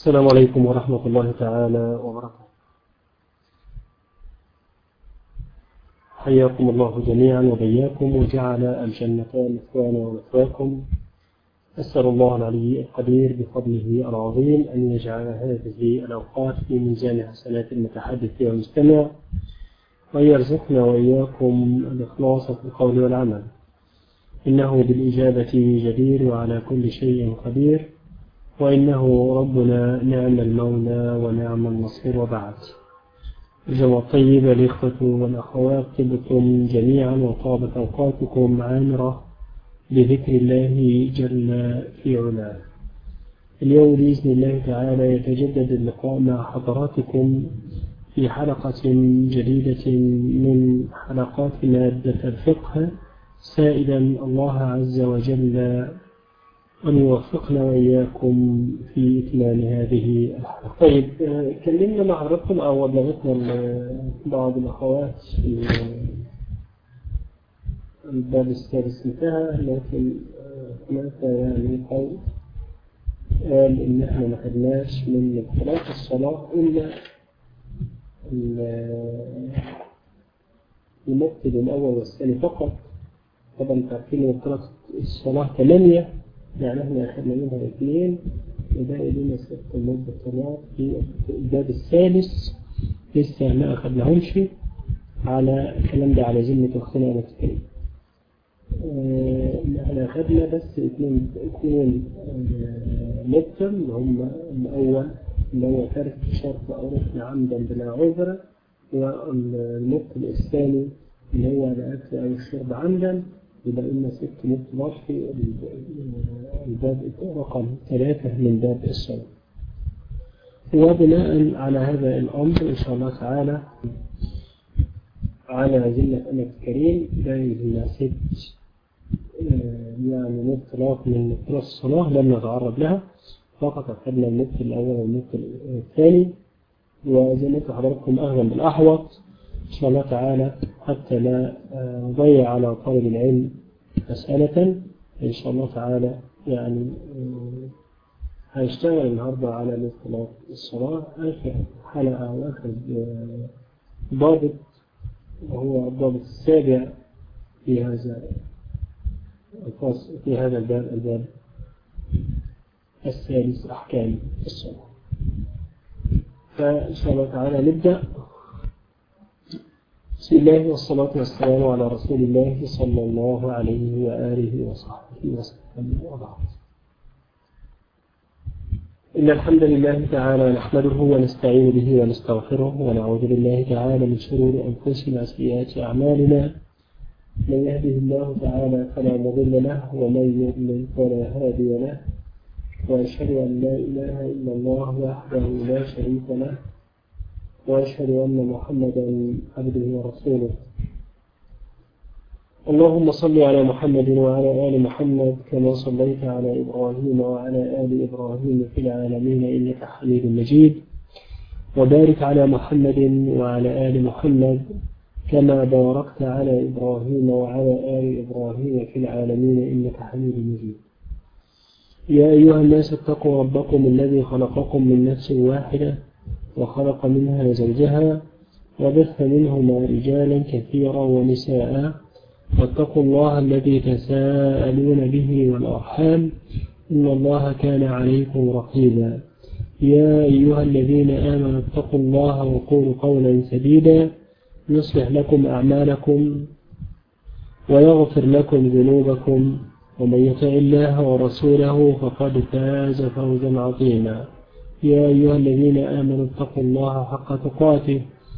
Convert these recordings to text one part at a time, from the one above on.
السلام عليكم ورحمة الله تعالى وبركاته. حياكم الله جميعا وبياكم وجعل الجنة مثوانا ومثواكم. أسأل الله العلي القدير بفضله العظيم أن يجعل هذه الأوقات في ميزان حسنات المتحدث والمستمع، وأن يرزقنا وإياكم الإخلاص في القول والعمل، إنه بالإجابة جدير وعلى كل شيء قدير، وإنه ربنا نعم المولى ونعم النصير. وبعد، الجواب طيب الإخوة والأخوات، طبتم جميعا وطابت أوقاتكم عامرة بذكر الله جل في علاه. اليوم بإذن الله تعالى يتجدد اللقاء مع حضراتكم في حلقة جديدة من حلقات مادة الفقه، سائلا الله عز وجل أن يوفقنا وإياكم في إتمام هذه الحلقة. طيب، كلمنا مع حضراتكم أو أبلغتنا بعض الأخوات في الباب السادس انتهى، لكن هناك يعني قول قال إن إحنا ما خدناش من صلاة الصلاة إلا المبتدأ الأول والثاني فقط. طبعا تعرفين مبتدأ الصلاة 8، يعني احنا أخذنا منها 2 وباقي لنا 6 مبتدأات في الباب الثالث لسه ما أخذناهمش. على الكلام ده على ذمة أختنا أنا تكلم. احنا أخذنا بس 2 مبتدأ اللي هم الأول اللي هو ترك شرط أو ركن عمدا بلا عذر، والمبتدأ الثاني اللي هو الأكل أو الشرب عمدا. يبقى لنا 6 مبتدأات في الباب رقم 3 من باب الصلاة. وبناء على هذا الأمر إن شاء الله تعالى على ذمة أنك الكريم لنا 6 يعني مبتدأات من مبتدأ الصلاة لم نتعرض لها، فقط أخذنا المبتدأ الأول والمبتدأ الثاني. وزي ما حضراتكم أخذا بالأحوط إن شاء الله تعالى حتى لا نضيع على طالب العلم مسألة. إن شاء الله تعالى يعني هنشتغل النهاردة على مبتدأ الصلاة، آخر حلقة وآخر ضابط، وهو الضابط السابع في هذا الفصل في هذا الباب الثالث، أحكام الصلاة. فإن شاء الله تعالى نبدأ. بسم الله والصلاة والسلام على رسول الله صلى الله عليه وآله وصحبه وسلم، وبعد. إن الحمد لله تعالى نحمده ونستعين به ونستغفره، ونعوذ بالله تعالى من شرور أنفسنا وسيئات أعمالنا. من يهده الله تعالى فلا مضل له، ومن يضلل فلا هادي له، وأشهد أن لا إله إلا الله وحده لا شريك له، وأشهد أن محمدا عبده ورسوله. اللهم صل على محمد وعلى آل محمد كما صليت على إبراهيم وعلى آل إبراهيم في العالمين إنك حميد مجيد، وبارك على محمد وعلى آل محمد كما باركت على إبراهيم وعلى آل إبراهيم في العالمين إنك حميد مجيد. يا أيها الناس اتقوا ربكم الذي خلقكم من نفس واحدة وخلق منها زوجها وبث منهما رجالا كثيرا ونساء، واتقوا الله الذي تساءلون به والأرحام إن الله كان عليكم رقيبا. يا أيها الذين آمنوا اتقوا الله وقولوا قولا سديدا يصلح لكم أعمالكم ويغفر لكم ذنوبكم، ومن يطع الله ورسوله فقد فاز فوزا عظيما. يا أيها الذين آمنوا اتقوا الله حق تقاته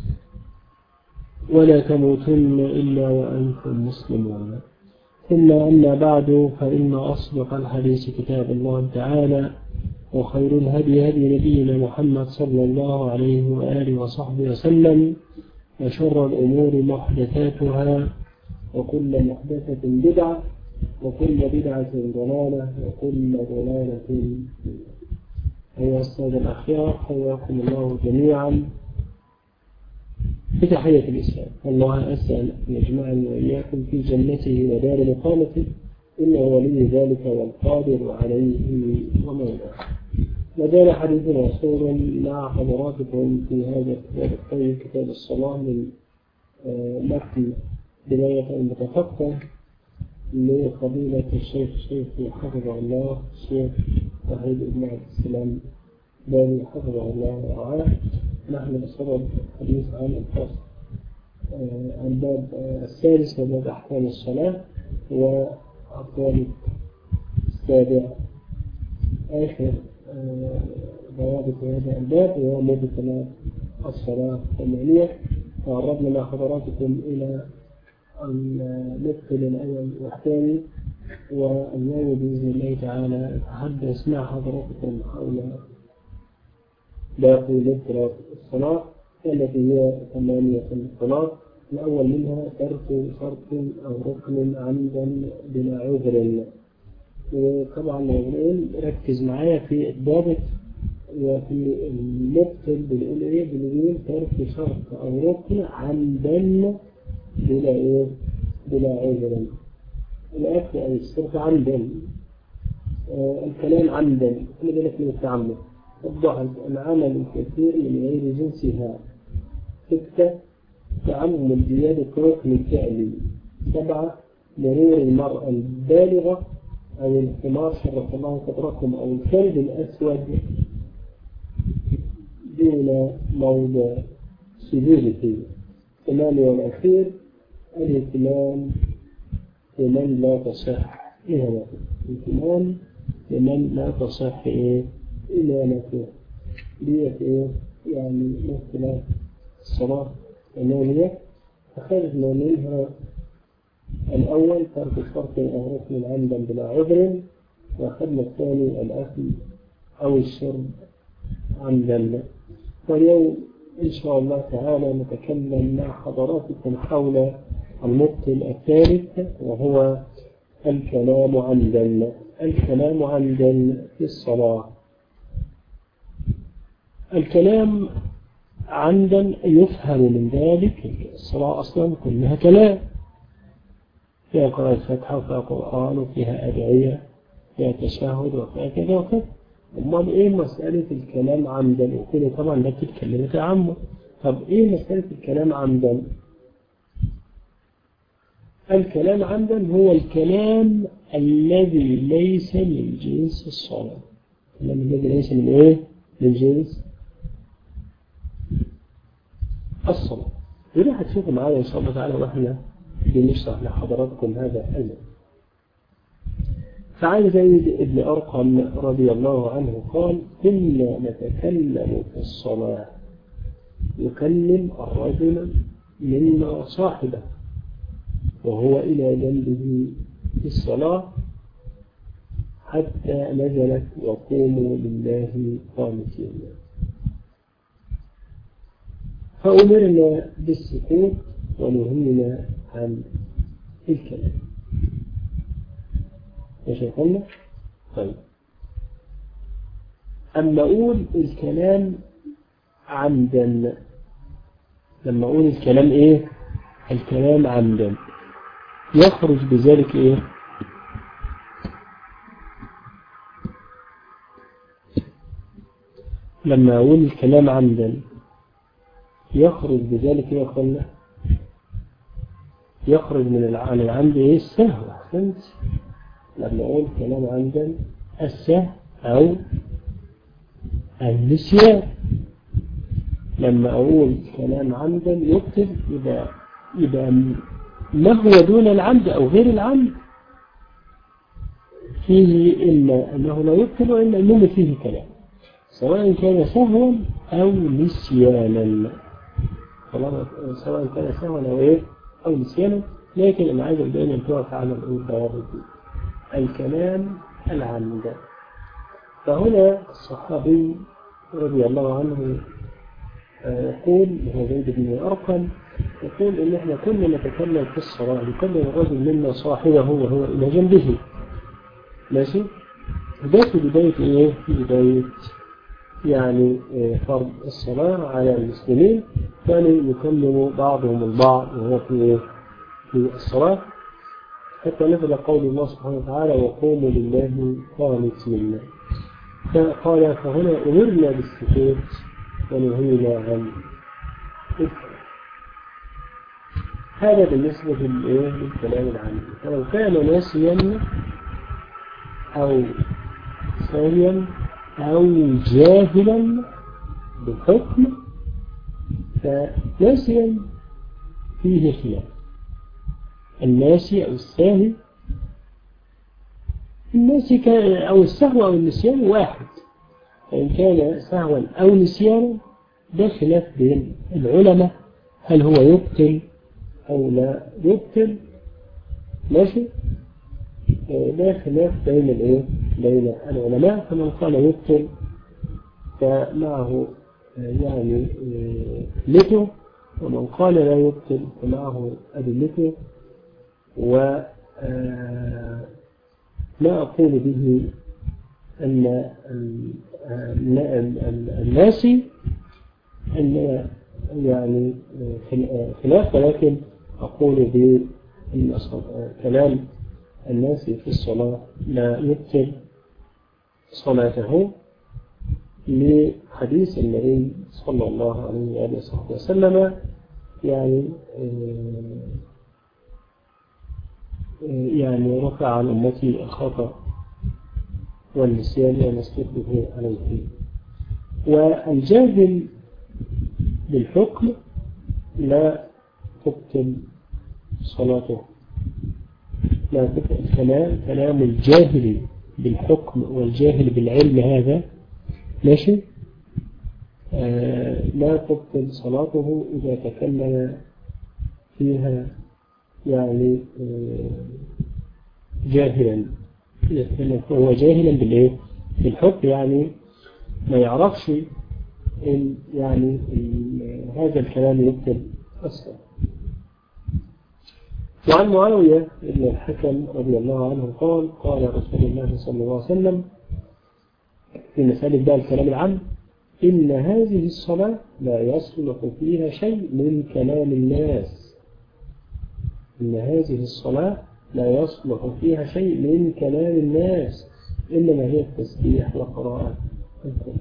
ولا تموتن إلا وأنتم مسلمون. ثم أما بعد، فإن أصدق الحديث كتاب الله تعالى، وخير الهدي هدي نبينا محمد صلى الله عليه وآله وصحبه وسلم، وشر الأمور محدثاتها، وكل محدثة بدعة، وكل بدعة ضلالة، وكل ضلالة. أيها السادة الأخيار، حياكم الله جميعا بتحية الإسلام. الله أسأل أن يجمعني وإياكم في جنته ودار مقامته، إنه ولي ذلك والقادر عليه ومولاه. لدينا حديث مشهور مع حضراتكم في هذا الكتاب الطيب كتاب الصلاة من متن بداية المتفقه لفضيلة الشيخ حفظه الله الشيخ وحيد بن عبد السلام بن حفظه الله ورعاه. نحن بصدد الحديث عن الفصل عن الباب السادس من باب أحكام الصلاة والثالث السابع آخر ضوابط هذا الباب وهو مدة الصلاة الثمانية. تعرضنا مع حضراتكم إلى المدخل الأول والثاني، واليوم بإذن الله تعالى أتحدث مع حضراتكم حول باقي مدخل الصلاة التي هي 8 صلاة. الأول منها ترك شرط أو ركن عمدا بلا عذر. وطبعا نقول ركز معايا في الضابط وفي المدخل بنقول ايه؟ بنقول ترك شرط أو ركن عمدا بلا عذر. الأكل أو الشرط عمدا، الكلام عمدا، خلي بالك من التعمد. الضحك العمل الكثير من غير جنسها. 6 تعمد زيادة ركن الفعل. 7 مرور المرأة البالغة أو الحمار شرف الله صدركم أو الكلب الأسود دون موضع سجوده. 8 والأخير الاهتمام لمن لا تصح إمامته. الاهتمام لمن لا تصح إمامته. ديت يعني مثل الصلاة الثمانية. فخرجنا منها الأول ترك شرط أو ركن عمدا بلا عذر، وأخذنا الثاني الأكل أو الشرب عمدا. واليوم إن شاء الله تعالى نتكلم مع حضراتكم حول المدخل الثالث وهو الكلام عمدا. الكلام عمدا في الصلاة. الكلام عمدا يفهم من ذلك الصلاة أصلا كلها كلام، فيها قراءة الفاتحة وفيها قرآن وفيها أدعية فيها تشهد وفيها كذا وكذا. أمال إيه مسألة الكلام عمدا؟ وكده طبعا لا تتكلم تعمد. طب إيه مسألة الكلام عمدا؟ الكلام عمدا هو الكلام الذي ليس من جنس الصلاة. الكلام الذي ليس من إيه؟ من جنس الصلاة. وده هتشوفوا معايا إن شاء الله تعالى وإحنا بنشرح لحضراتكم هذا الأمر. فعن زيد بن أرقم رضي الله عنه قال: كنا نتكلم في الصلاة يكلم الرجل منا صاحبه وهو إلى جنبه في الصلاة حتى نزلت وقوموا لله قانتين. فأمرنا بالسكوت ونهينا عن الكلام. يا شيخنا؟ طيب، أما أقول الكلام عمدا، لما أقول الكلام إيه؟ الكلام عمدا يخرج بذلك إيه؟ لما أقول الكلام عمدا يخرج بذلك إيه يا أخوانا؟ يخرج من العمد إيه؟ السهو. أحسنت. لما أقول كلام عمدا السهو أو النسيان. لما أقول كلام عمدا يكتب يبقى ما هو دون العمد أو غير العمد فيه إلا أنه لا يكتب وإلا أنه فيه كلام، سواء كان سهوا أو نسيانا. سواء كان سهوا أو إيه أو نسيانا. لكن أنا عايز أبدأ أن توقف على الضوابط دي. الكلام العمد. فهنا الصحابي رضي الله عنه يقول هو زيد بن أرقم يقول إن إحنا كنا نتكلم في الصلاة يكلم الرجل منا صاحبه وهو إلى جنبه. ماشي؟ ده في بداية إيه؟ في بداية يعني فرض الصلاة على المسلمين. كانوا يكلموا بعضهم البعض وهو في الصلاة حتى نزل قول الله سبحانه وتعالى: وقوموا لله قانتين. فقال فهنا أمرنا بالسكوت ونهينا عن الكلام. هذا بالنسبة للكلام العام. فلو كان ناسيا أو ساهيا أو جاهلا بالحكم فناسيا فيه خلاف. الناسي أو الساهي، الناسي أو السهو أو النسيان واحد، فإن كان سهوا أو نسيانا ده خلاف بين العلماء هل هو يبطل أو لا يبطل. ماشي، ده خلاف بين العلماء. فمن قال يبطل فمعه يعني أدلته، ومن قال لا يبطل فمعه أدلته. وما أقول به أن الناسي أن يعني خلاف، ولكن أقول بأن كلام الناسي في الصلاة لا يبطل صلاته لحديث النبي صلى الله عليه وآله وسلم يعني رفع عن أمتي الخطأ والنسيان وما استكره عليه. والجاهل بالحكم لا تبطل صلاته، لا تبطل. كلام الجاهل بالحكم والجاهل بالعلم هذا ماشي، لا تبطل صلاته إذا تكلم فيها يعني جاهلا. هو جاهلا بالحكم، يعني ما يعرفش يعني هذا الكلام يبطل أصلا. وعن معاوية بن الحكم رضي الله عنه قال قال رسول الله صلى الله عليه وسلم في مسألة بقى الكلام العام: إن هذه الصلاة لا يصلح فيها شيء من كلام الناس. إن هذه الصلاة لا يصلح فيها شيء من كلام الناس، إنما هي التسبيح وقراءة القرآن.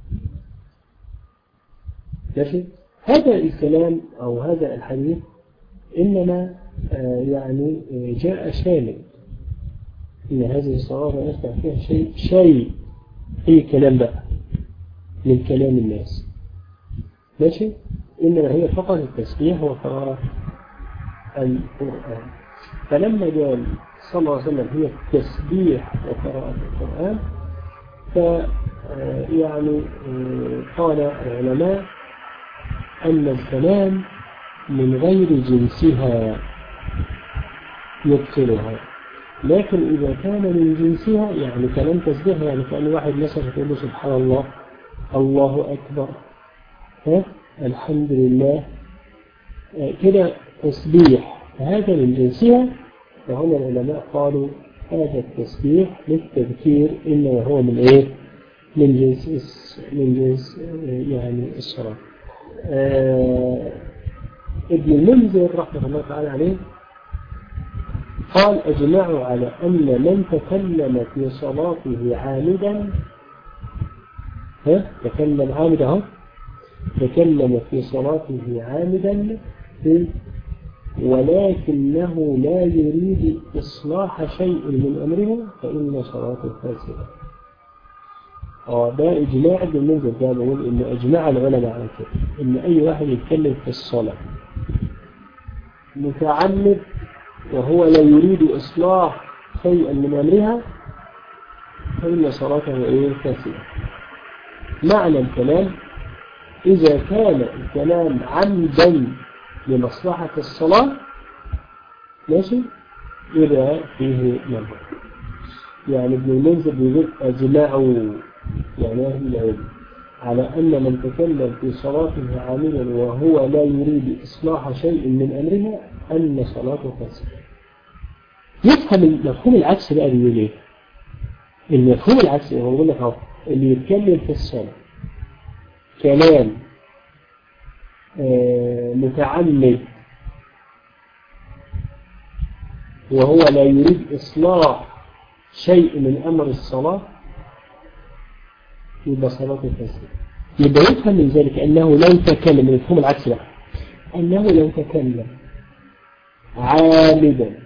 ماشي، هذا الكلام أو هذا الحديث إنما يعني جاء شامل. إن هذه الصلاة لا يصلح فيها شيء أي كلام بقى من كلام الناس. ماشي، إنما هي فقط التسبيح وقراءة القرآن. فلما قال صلى الله عليه وسلم هي التسبيح وقراءة القرآن، فيعني قال العلماء أن الكلام من غير جنسها يبطلها، لكن إذا كان من جنسها يعني كلام تسبيح، يعني كأن واحد مثلا يقول له سبحان الله، الله أكبر، الحمد لله، كده تسبيح، هذا من جنسها. فهنا العلماء قالوا هذا التسبيح للتذكير إنما هو من جنس يعني الصلاة. ابن المنذر رحمه الله تعالى عليه قال: أجمعوا على أن من تكلم في صلاته عامدا، تكلم في صلاته عامدا ولكنه لا يريد إصلاح شيء من أمرها فإن صلاته فاسدة. ده إجماع ابن المنذر، ده بيقول إن أجماع العلماء على كده، إن أي واحد يتكلم في الصلاة متعمد وهو لا يريد إصلاح شيئا من أمرها فإن صلاته فاسدة. معنى الكلام: إذا كان الكلام عمدا لمصلحة الصلاة ماشي يبقى فيه نظر. يعني ابن المنذر بيقول: أجمعوا يعني أهل العلم على أن من تكلم في صلاته عاملا وهو لا يريد إصلاح شيء من أمرها أن صلاته فاسدة. يفهم مفهوم العكس بقى بيقول إيه؟ المفهوم العكس هو بيقول لك أهو اللي يتكلم في الصلاة كلام متعمد وهو لا يريد إصلاح شيء من أمر الصلاة يبقى صلاته فاسدة. يبقى يفهم من ذلك أنه لو تكلم، المفهوم العكس بقى، أنه لو تكلم عامدا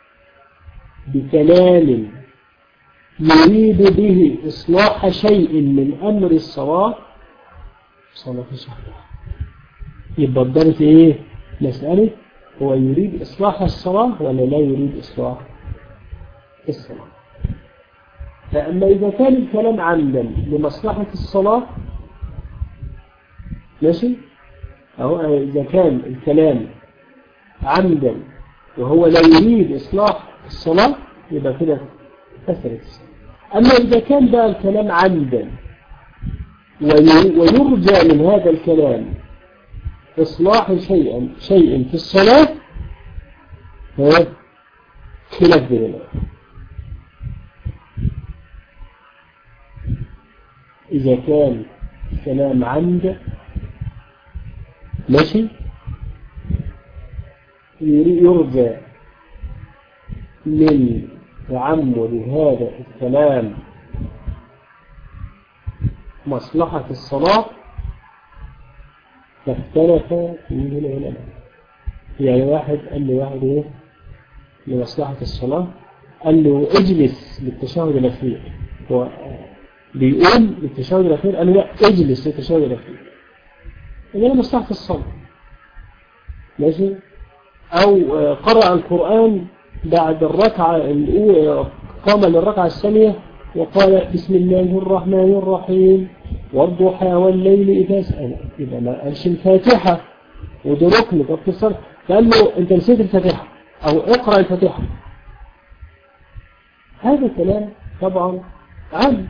بكلام يريد به إصلاح شيء من أمر الصلاة، صلاته صحيحة. يبقى الضابط إيه؟ مسألة هو يريد إصلاح الصلاة ولا لا يريد إصلاح الصلاة. فأما إذا كان الكلام عمدا لمصلحة الصلاة ماشي، أو إذا كان الكلام عمدا وهو لا يريد إصلاح الصلاة يبقى كده فسدت الصلاة. أما إذا كان بقى الكلام عمدا ويرجى من هذا الكلام إصلاح شيء في الصلاة، هذا خلاف بين العلماء. إذا كان كلام عمد ماشي يرجى من تعمد هذا الكلام مصلحة الصلاة، فاختلف فيه العلماء. يعني واحد قال له واحد ايه لمصلحة الصلاة، قال له اجلس للتشهد الأخير، هو بيقوم للتشهد الأخير، قال له لا اجلس للتشهد الأخير، إذا مصلحة الصلاة ماشي. أو قرأ القرآن بعد الركعة الأولى، قام للركعة الثانية وقال بسم الله الرحمن الرحيم والضحى والليل إذا سأل، إذا ما قالش الفاتحة وده ركن باختصار، فقال له أنت نسيت الفاتحة أو اقرأ الفاتحة. هذا كلام طبعا عام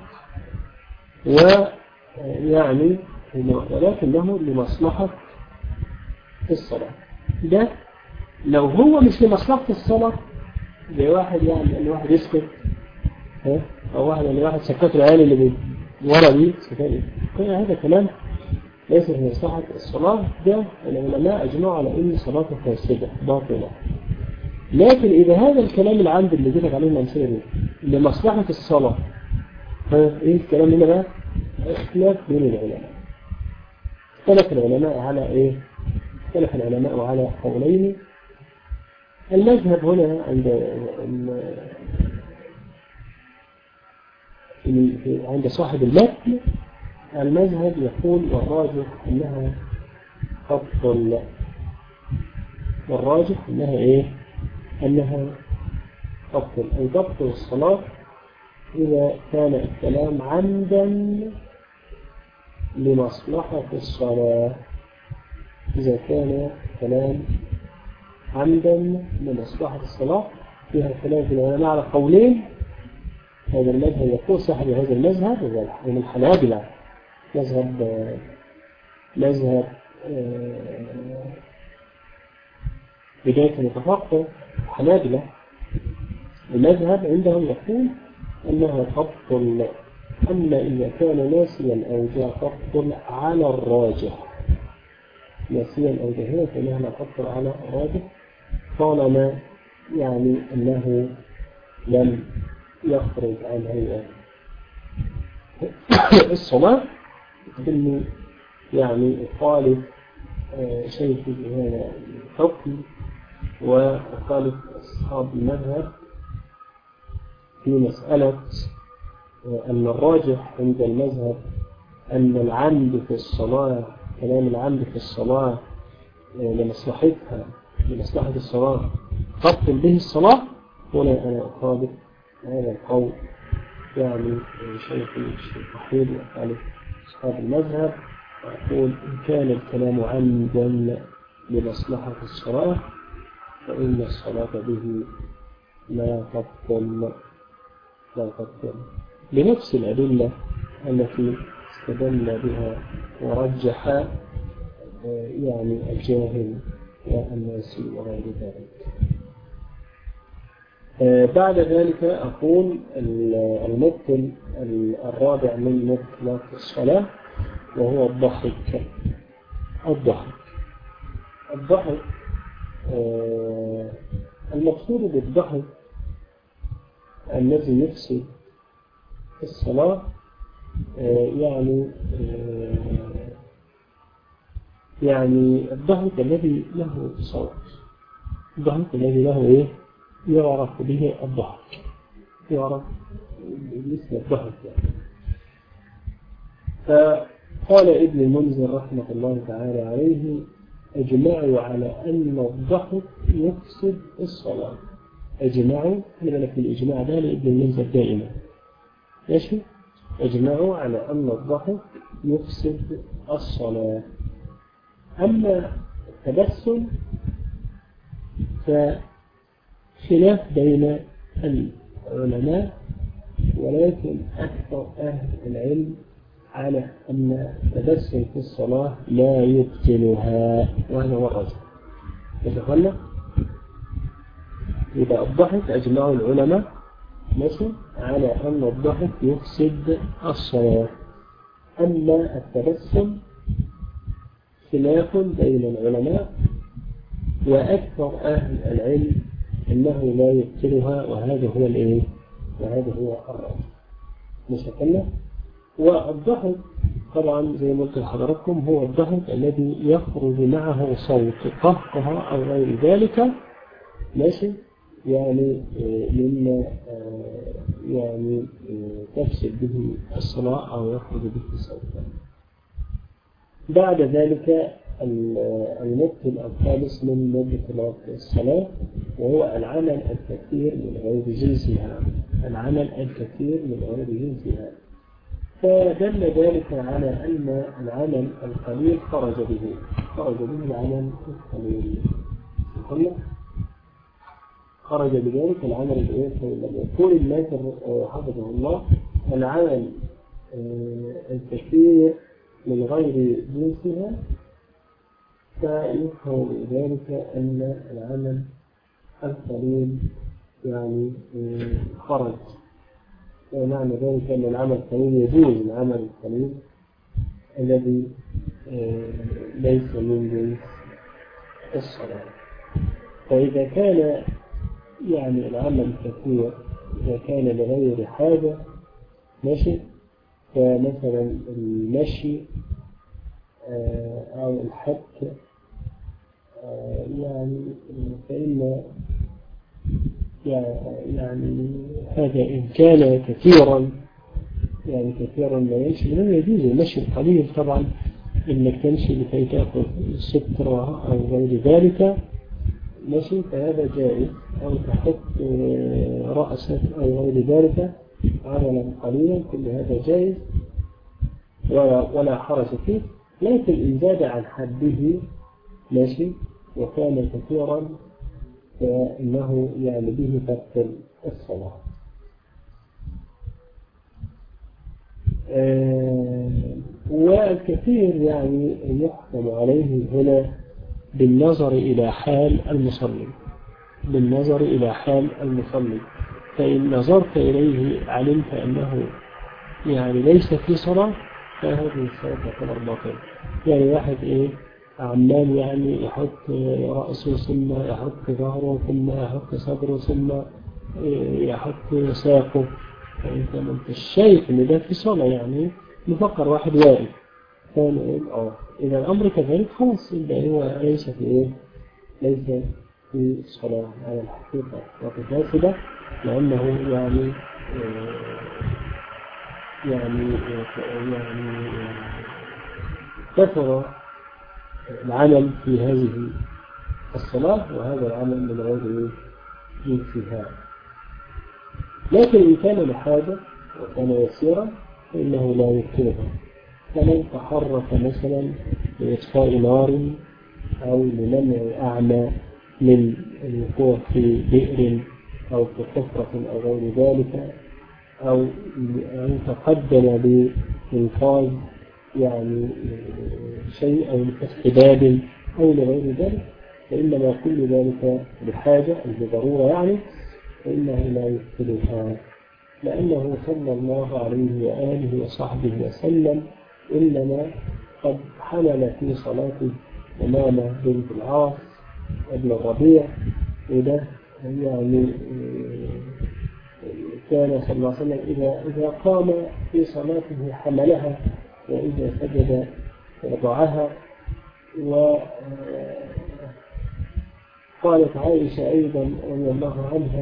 ويعني ولكنه لمصلحة الصلاة. ده لو هو مش لمصلحة الصلاة، زي واحد يعني أن واحد يسكت، أو واحد أن واحد سكت العيال اللي ورا دي سكت، هذا كلام ليس في مصلحة الصلاة. ده العلماء أجمعوا على أن صلاته فاسدة باطلة. لكن إذا هذا الكلام العام اللي جيتك عليه الأمثلة دي لمصلحة الصلاة، إيه الكلام هنا بقى؟ اختلاف بين العلماء. اختلف العلماء على إيه؟ اختلف العلماء على قولين. المذهب هنا عند صاحب المتن، المذهب يقول والراجح أنها تبطل، والراجح أنها إيه؟ أنها تبطل، أي تبطل الصلاة إذا كان الكلام عمدا لمصلحة الصلاة. إذا كان الكلام عمدا لمصلحة الصلاة فيها خلاف العلماء على قولين. هذا المذهب يقول صاحب هذا المذهب من الحنابلة، مذهب بداية المتفقه الحنابلة، المذهب عندهم يقول أنها تبطل. أما إذا كان ناسيا أو جاء تبطل على الراجح، ناسيا أو جاهلا فإنها لا تبطل على الراجح طالما يعني أنه لم يخرج عن هيئة الصلاة، إنه يعني خالف شيء في هذا الحكم وخالف أصحاب المذهب في مسألة أن الراجح عند المذهب أن العمد في الصلاة، كلام العمد في الصلاة لمصلحتها، لمصلحة الصلاة تبطل به الصلاة. هنا أنا أخالف هذا القول، يعني شيخ الوحيد وخالف أصحاب المذهب، وأقول إن كان الكلام عمدا لمصلحة الصلاة فإن الصلاة به لا تبطل بنفس الأدلة التي استدل بها ورجح يعني الجاهل والناس وغير ذلك. بعد ذلك أقول المبطل الرابع من مبطلات الصلاة وهو الضحك. المقصود بالضحك الذي يفسد الصلاة يعني الضحك الذي له صوت، الضحك الذي له إيه؟ يعرف به الضحك، يعرف باسم الضحك يعني. فقال ابن المنذر رحمة الله تعالى عليه: أجمعوا على أن الضحك يفسد الصلاة. أجمعوا، خلي بالك الإجماع ده لابن المنذر دائما، ماشي؟ أجمعوا على أن الضحك يفسد الصلاة. أما التبسم فخلاف بين العلماء، ولكن أكثر أهل العلم على أن التبسم في الصلاة لا يبطلها، وهذا هو الرجل. يتخلى إذا الضحك أجمع العلماء ماشي على أن الضحك يفسد الصلاة. أما التبسم خلاف بين العلماء، وأكثر أهل العلم أنه لا يبطلها، وهذا هو الإيه؟ وهذا هو الرجل. مشكلة. والضحك طبعا زي ما قلت لحضراتكم هو الضحك الذي يخرج معه صوت قهقه أو غير ذلك، ماشي؟ يعني مما يعني تفسد به الصلاة أو يخرج به صوت. بعد ذلك المبطل الخامس من مبطلات الصلاة، وهو العمل الكثير من غير جنسها، العمل الكثير من غير جنسها. فدل ذلك على أن العمل القليل خرج به العمل القليل، خرج بذلك العمل القليل. يقول الناصر حفظه الله: العمل الكثير من غير جنسها، فيفهم بذلك أن العمل القليل يعني خرج. ومعنى ذلك أن العمل القليل يجوز العمل القليل الذي ليس من جنس الصلاة. فإذا كان يعني العمل الكثير إذا كان لغير حاجة ماشي، فمثلا المشي أو الحك يعني فإن يعني هذا إن كان كثيرا يعني كثيرا ما يمشي لا يجوز المشي القليل. طبعا إنك تمشي لكي تأخذ سترة أو غير ذلك ماشي، فهذا جائز، أو تحط رأسك أو غير ذلك عملا قليلا، كل هذا جائز ولا حرج فيه. لكن إن زاد عن حده ماشي وكان كثيرا فإنه يعني به تبطل الصلاة. والكثير يعني يحكم عليه هنا بالنظر إلى حال المصلي، بالنظر إلى حال المصلي. فإن نظرت إليه علمت أنه يعني ليس في صلاة، فهذه الصلاة تعتبر باطلة. يعني واحد عمال يعني يحط رأسه ثم يحط ظهره ثم يحط صدره ثم يحط ساقه، فأنت ما انتش شايف ان ده في صلاة، يعني نفكر واحد واقف فنقول إذا الأمر كذلك خلاص يبقى هو ليس في ليس في صلاة على الحقيقة وفاسدة، لأنه يعني كثر العمل في هذه الصلاة، وهذا العمل من غير جنسها. لكن إن كان لحاجة وكان يسيرا فإنه لا يبطلها. فمن تحرك مثلا لإطفاء نار أو لمنع أعمى من الوقوع في بئر أو في حفرة أو غير ذلك، أو أن تقدم بإنقاذ يعني شيء أو لفتح باب أو لغير ذلك، فإنما كل ذلك بحاجة أو بضرورة يعني، فإنه لا يبطلها، لأنه صلى الله عليه وآله وصحبه وسلم إنما قد حمل في صلاته أمامة بنت العاص ابن الربيع، وده يعني كان صلى الله عليه وسلم إذا قام في صلاته حملها، وإذا سجد وضعها. وقالت عائشة أيضا رضي الله عنها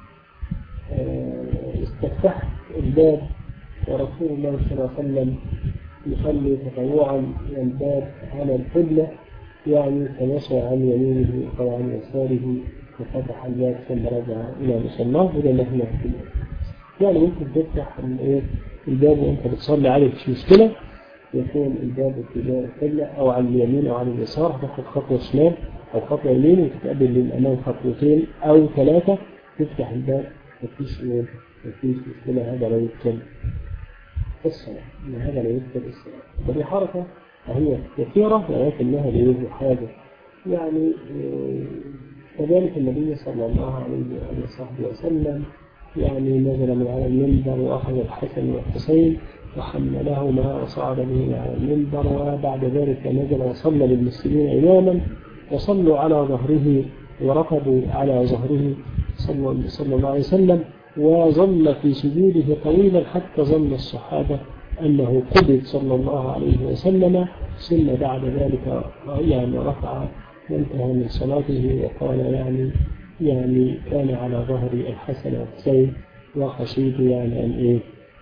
استفتحت الباب ورسول الله صلى الله عليه وسلم يصلي تطوعا إلى الباب على القبلة، يعني فمشى عن يمينه أو عن يساره وفتح الباب ثم رجع إلى مصلاه. وده نحن يعني ممكن تفتح الباب وأنت بتصلي عليه مش مشكلة، يكون الباب اتجاه القبلة أو عن اليمين أو عن اليسار، تاخد خطوة شمال أو خطوة يمين وتتقابل للأمام خطوتين أو ثلاثة، تفتح الباب مفيش مشكلة. هذا لا يذكر الصلاة، هذا لا يذكر الصلاة. فدي حركة هي كثيرة ولكنها ليوجد حاجة. يعني كذلك النبي صلى الله عليه وصحبه وسلم يعني نزل من على المنبر وأخذ الحسن والحسين وحملهما وصعد به على المنبر، وبعد ذلك نزل وصلى للمسلمين إماما وصلوا على ظهره وركضوا على ظهره صلى الله عليه وسلم، وظل في سجوده طويلا حتى ظن الصحابة أنه قبض صلى الله عليه وسلم. ثم بعد ذلك يعني رفع وانتهى من صلاته وقال يعني كان على ظهر الحسن والحسين وخشيت يعني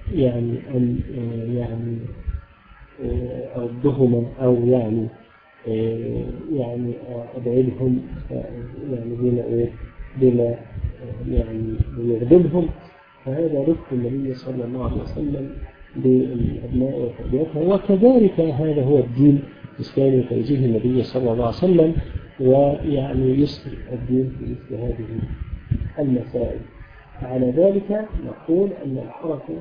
أن أردهما أو يعني أبعدهم يعني بلا يعني يغضبهم. فهذا رفق النبي صلى الله عليه وسلم بالأبناء وتربيتها، وكذلك هذا هو الدين الإسلامي توجيه النبي صلى الله عليه وسلم، ويعني يسر الدين في مثل هذه المسائل. على ذلك نقول أن الحركة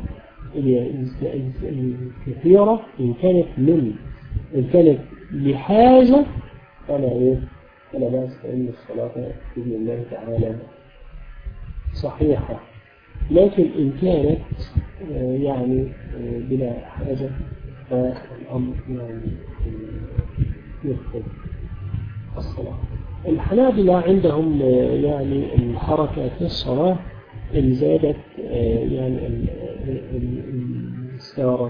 الكثيرة إن كانت لحاجة فلا بأس، فإن الصلاة بإذن الله تعالى صحيحة. لكن إن كانت يعني بلا حاجة فالأمر يعني يدخل الصلاة. الحنابلة عندهم يعني الحركة في الصلاة إن زادت يعني صارت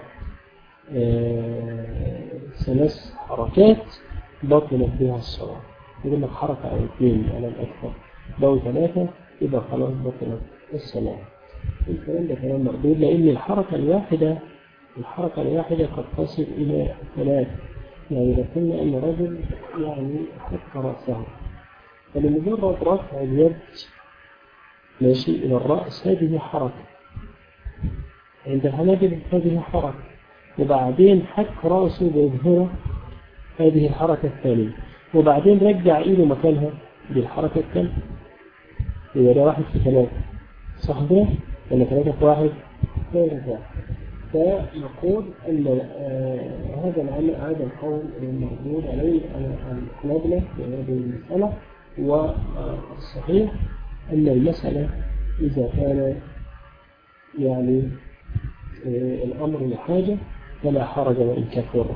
3 حركات بطلت بها الصلاة. يقول لك حركة أو 2 على الأكثر، لو 3 يبقى خلاص بطلت الصلاة. الكلام ده كلام مردود، لأن الحركة الواحدة قد تصل إلى 3. يعني إذا قلنا أن رجل يعني حط رأسه، فلمجرد رفع اليد ماشي إلى الرأس هذه حركة عند الحنابلة، هذه حركة، وبعدين حك رأسه بإظهره هذه الحركة الثانية، وبعدين رجع إيده مكانها بالحركة الثانية. يبقى ده 1 في 3 صح كده؟ ولا 3 في 1؟ 3 في 1. فنقول أن هذا القول المردود عليه الحنابلة في هذه المسألة. والصحيح أن المسألة إذا كان يعني الأمر لحاجة فلا حرج وإن كثر،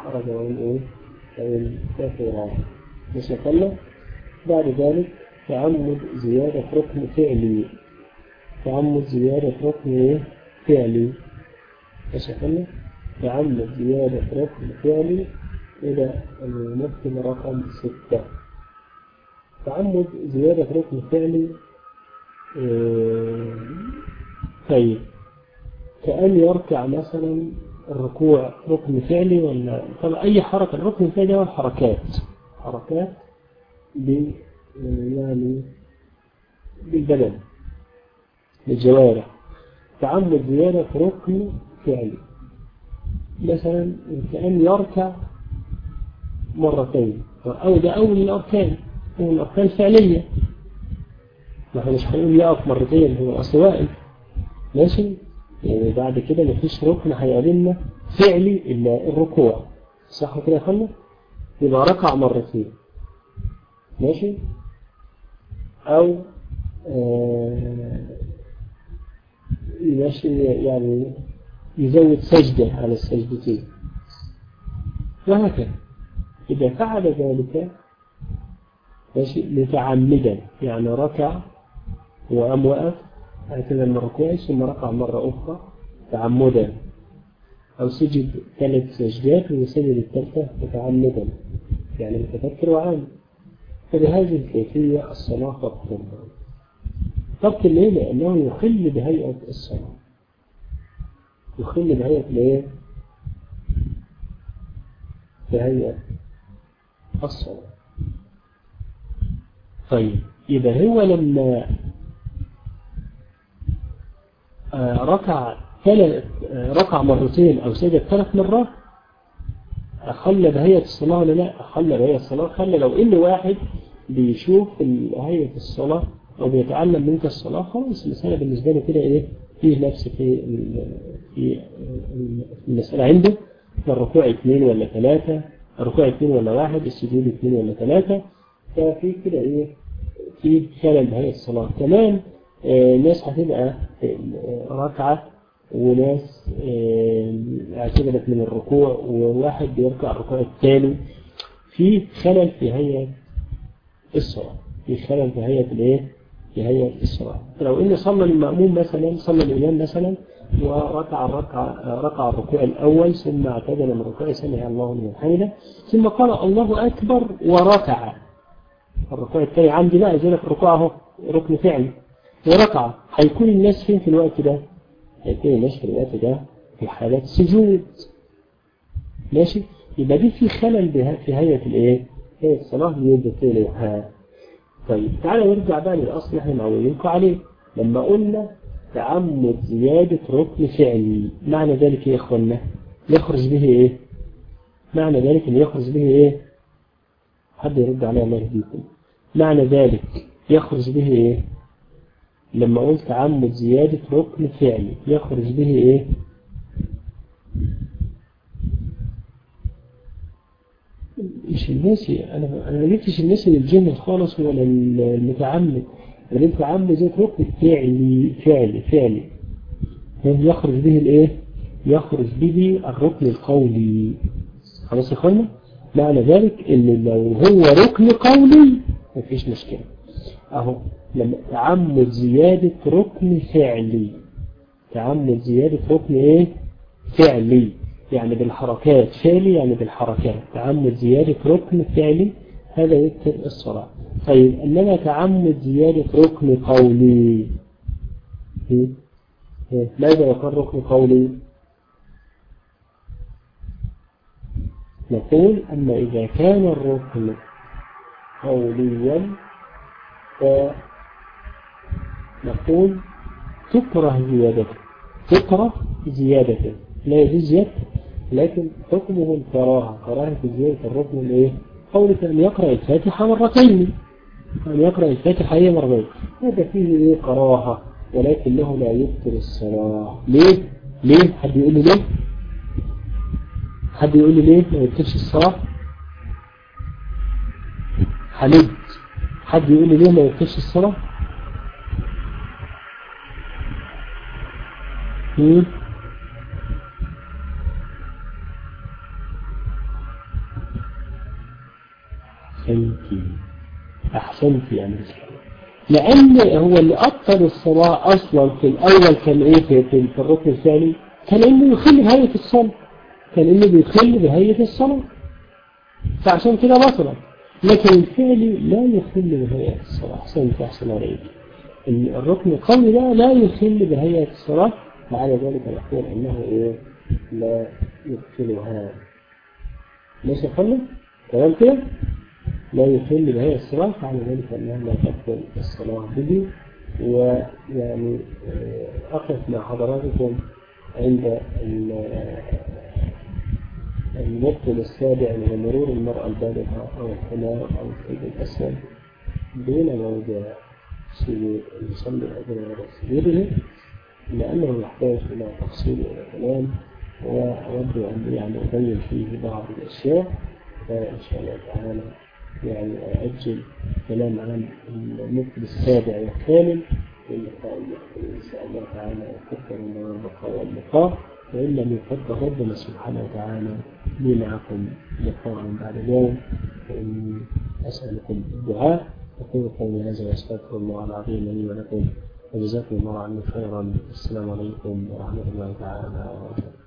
كثر. مش نقول بعد ذلك تعمد زيادة ركن فعلي، مش نقول تعمد زيادة ركن فعلي إلى الممثل رقم 6. تعمد زيادة ركن فعلي طيب كأن يركع مثلا، الركوع ركن فعلي ولا طبعا أي حركة؟ الركن الفعلي هو حركات يعني بالبدن بالجوارح. تعمد زيادة ركن فعلي مثلا كأن يركع 2 أو ده أول الأركان الفعلية، نحن مش هنقول يقف 2 هو أصل واقف ماشي. يعني بعد كده مفيش ركن هيقابلنا فعلي إلا الركوع، صح كده يا فندم؟ يبقى ركع 2 ماشي، أو ماشي يعني يزود سجدة على السجدتين وهكذا. إذا فعل ذلك ماشي متعمدا، يعني ركع وقام وقف اعتدل من ركوعه ثم ركع مرة أخرى تعمدا، أو سجد 3 سجدات وسجد الثالثة متعمدا يعني متفكر وعامل. فبهذه الكيفية الصلاة تبطل. تبطل ليه؟ لأنه يخل بهيئة الصلاة، يخل بهيئة الايه؟ بهيئة الصلاة. طيب يبقى هو لما ركع مرتين أو سجد 3 مرات أخل بهيئة الصلاة ولا لا؟ أخل بهيئة الصلاة. خلى لو إن واحد بيشوف هيئة الصلاة أو بيتعلم منك الصلاة، خلاص المسألة بالنسبة له كده إيه؟ فيه نفس في المسألة عنده، الركوع 2 ولا 3، الركوع 2 ولا 1، السجود 2 ولا 3، ففي كده إيه؟ في خلل بهيئة الصلاة. كمان ناس هتبقى ركعة وناس اعتدلت من الركوع وواحد بيركع الركوع الثاني، في خلل في هيئة الصلاة، في خلل في هيئة الايه؟ في هيئة الصلاة. لو ان صلى المأموم مثلا، صلى الإمام مثلا وركع ركع الركوع الأول ثم اعتدل من الركوع سمع الله لمن حمده ثم قال الله أكبر وركع، الركوع الثاني عندي بقى زي في الركوع اهو ركن فعلي وركع، هيكون الناس فين في الوقت ده؟ هيكون الناس في الوقت ده في حالة سجود. ماشي؟ يبقى دي في خلل في هيئة الايه؟ هيئة الصلاة يبطلها. طيب تعالى نرجع بقى للأصل اللي احنا معودينكم عليه. لما قلنا تعمد زيادة ركن فعلي، معنى ذلك ايه يا اخوانا؟ يخرج به ايه؟ معنى ذلك ان يخرج به ايه؟ حد يرد عليها الله يهديكم. معنى ذلك يخرج به ايه؟ لما قلت تعمد زيادة ركن فعلي يخرج به ايه؟ مش الناسي، انا ما جبتش الناسي للجن خالص ولا المتعمد، انا جبت تعمد زيادة ركن فعلي يخرج به الايه؟ يخرج به الركن القولي. خلاص يا اخوانا؟ معنى ذلك ان لو هو ركن قولي مفيش مشكلة اهو. لما تعمد زيادة ركن فعلي، تعمد زيادة ركن ايه؟ فعلي يعني بالحركات، فعلي يعني بالحركات، تعمد زيادة ركن فعلي هذا يبطل الصلاة. طيب انما تعمد زيادة ركن قولي، ماذا يكون ركن قولي؟ نقول أما إذا كان الركن قوليا فنقول تكره زيادته، لا يجوز زيادته لكن حكمه الكراهة، كراهة زيادة الركن الايه؟ قولة أن يقرأ الفاتحة مرتين، أن يقرأ الفاتحة هي مرتين، هذا فيه ايه؟ كراهة، ولكنه لا يبطل الصلاة. ليه؟ حد يقول لي ليه؟ حد يقول لي ليه ما يبطلش الصلاة؟ حمد، حد يقول لي ليه ما يبطلش الصلاة؟ أحسنتي يا مسلم. لأن هو اللي أبطل الصلاة أصلا في الأول كان إيه في الركن الثاني؟ كان إنه يخل بهيئة الصلاة، كان إنه بيخل بهيئة الصلاة، فعشان كده بطلت. لكن الفعل لا يخل بهيئة الصلاة. أحسن عليك. الركن القولي ده لا يخل بهيئة الصلاة، معنى ذلك نقول أنه إيه؟ لا يبطلها. ليش يخل؟ تمام كده؟ لا يخل بهيئة الصلاة، معنى ذلك أنها لا تبطل الصلاة به. ويعني أقف مع حضراتكم عند المبطل السابع من مرور المرأة البالغة أو الحمار أو الثوب الأسود بين موضع يصلي أجل سجوده، لأنه يحتاج إلى تفصيل وكلام، وأود أن يعني أبين فيه بعض الأشياء، فإن شاء الله تعالى يعني أجل كلام عن المبطل السابع والثامن في اللقاء إن شاء الله تعالى، يفكر من البقاء واللقاء، وإن لم يفكر ربنا سبحانه وتعالى لي معكم لقاء بعد اليوم، فإني أسألكم الدعاء. أقول قولي هذا وأستغفر الله العظيم لي ولكم وجزاكم الله عني خيرا. السلام عليكم ورحمة الله تعالى وبركاته.